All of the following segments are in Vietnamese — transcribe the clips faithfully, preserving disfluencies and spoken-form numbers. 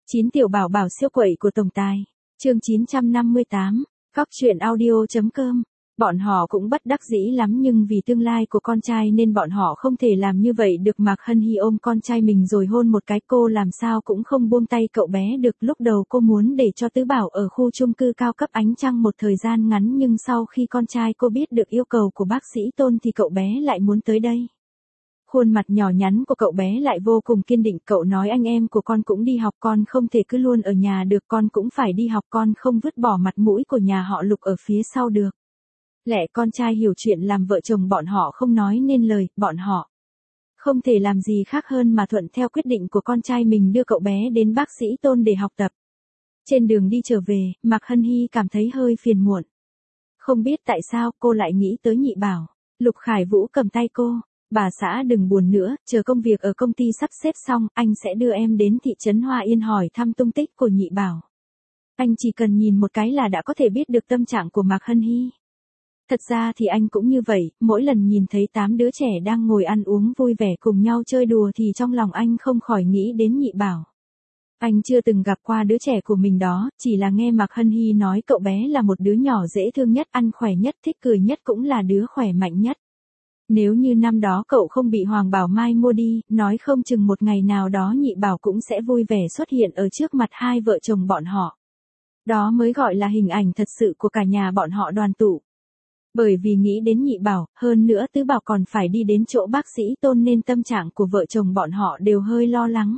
chín tiểu bảo bảo siêu quậy của tổng tài. Chương chín trăm năm mươi tám, Cóc truyện audio.com. Bọn họ cũng bất đắc dĩ lắm nhưng vì tương lai của con trai nên bọn họ không thể làm như vậy được. Mạc Hân Hy ôm con trai mình rồi hôn một cái, cô làm sao cũng không buông tay cậu bé được. Lúc đầu cô muốn để cho Tứ Bảo ở khu chung cư cao cấp Ánh Trăng một thời gian ngắn nhưng sau khi con trai cô biết được yêu cầu của bác sĩ Tôn thì cậu bé lại muốn tới đây. Khuôn mặt nhỏ nhắn của cậu bé lại vô cùng kiên định, cậu nói anh em của con cũng đi học, con không thể cứ luôn ở nhà được, con cũng phải đi học, con không vứt bỏ mặt mũi của nhà họ Lục ở phía sau được. Lẽ con trai hiểu chuyện làm vợ chồng bọn họ không nói nên lời, bọn họ không thể làm gì khác hơn mà thuận theo quyết định của con trai mình đưa cậu bé đến bác sĩ Tôn để học tập. Trên đường đi trở về, Mạc Hân Hy cảm thấy hơi phiền muộn. Không biết tại sao cô lại nghĩ tới Nhị Bảo. Lục Khải Vũ cầm tay cô. Bà xã đừng buồn nữa, chờ công việc ở công ty sắp xếp xong, anh sẽ đưa em đến thị trấn Hoa Yên hỏi thăm tung tích của Nhị Bảo. Anh chỉ cần nhìn một cái là đã có thể biết được tâm trạng của Mạc Hân Hy. Thật ra thì anh cũng như vậy, mỗi lần nhìn thấy tám đứa trẻ đang ngồi ăn uống vui vẻ cùng nhau chơi đùa thì trong lòng anh không khỏi nghĩ đến Nhị Bảo. Anh chưa từng gặp qua đứa trẻ của mình đó, chỉ là nghe Mạc Hân Hy nói cậu bé là một đứa nhỏ dễ thương nhất, ăn khỏe nhất, thích cười nhất, cũng là đứa khỏe mạnh nhất. Nếu như năm đó cậu không bị Hoàng Bảo Mai mua đi, nói không chừng một ngày nào đó Nhị Bảo cũng sẽ vui vẻ xuất hiện ở trước mặt hai vợ chồng bọn họ. Đó mới gọi là hình ảnh thật sự của cả nhà bọn họ đoàn tụ. Bởi vì nghĩ đến Nhị Bảo, hơn nữa Tứ Bảo còn phải đi đến chỗ bác sĩ Tôn nên tâm trạng của vợ chồng bọn họ đều hơi lo lắng.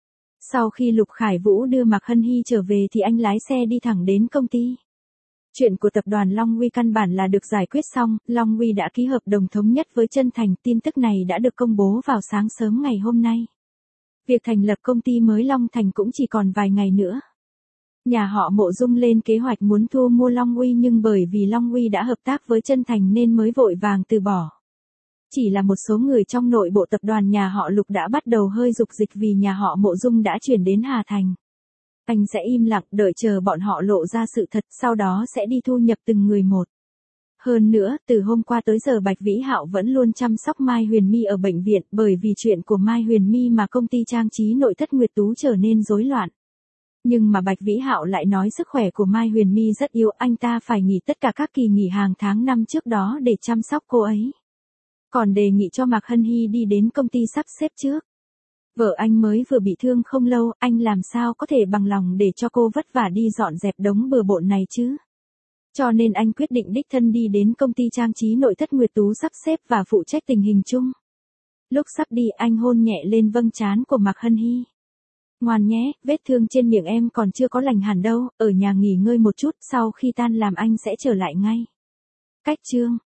Sau khi Lục Khải Vũ đưa Mạc Hân Hy trở về thì anh lái xe đi thẳng đến công ty. Chuyện của tập đoàn Long Uy căn bản là được giải quyết xong, Long Uy đã ký hợp đồng thống nhất với Trân Thành, tin tức này đã được công bố vào sáng sớm ngày hôm nay. Việc thành lập công ty mới Long Thành cũng chỉ còn vài ngày nữa. Nhà họ Mộ Dung lên kế hoạch muốn thu mua Long Uy nhưng bởi vì Long Uy đã hợp tác với Trân Thành nên mới vội vàng từ bỏ. Chỉ là một số người trong nội bộ tập đoàn nhà họ Lục đã bắt đầu hơi dục dịch vì nhà họ Mộ Dung đã chuyển đến Hà Thành. Anh sẽ im lặng đợi chờ bọn họ lộ ra sự thật, sau đó sẽ đi thu nhập từng người một. Hơn nữa, từ hôm qua tới giờ Bạch Vĩ Hạo vẫn luôn chăm sóc Mai Huyền My ở bệnh viện, bởi vì chuyện của Mai Huyền My mà công ty trang trí nội thất Nguyệt Tú trở nên rối loạn. Nhưng mà Bạch Vĩ Hạo lại nói sức khỏe của Mai Huyền My rất yếu, anh ta phải nghỉ tất cả các kỳ nghỉ hàng tháng năm trước đó để chăm sóc cô ấy. Còn đề nghị cho Mạc Hân Hy đi đến công ty sắp xếp trước. Vợ anh mới vừa bị thương không lâu, anh làm sao có thể bằng lòng để cho cô vất vả đi dọn dẹp đống bừa bộn này chứ. Cho nên anh quyết định đích thân đi đến công ty trang trí nội thất Nguyệt Tú sắp xếp và phụ trách tình hình chung. Lúc sắp đi anh hôn nhẹ lên vâng trán của Mạc Hân Hy. Ngoan nhé, vết thương trên miệng em còn chưa có lành hẳn đâu, ở nhà nghỉ ngơi một chút, sau khi tan làm anh sẽ trở lại ngay. Cách chương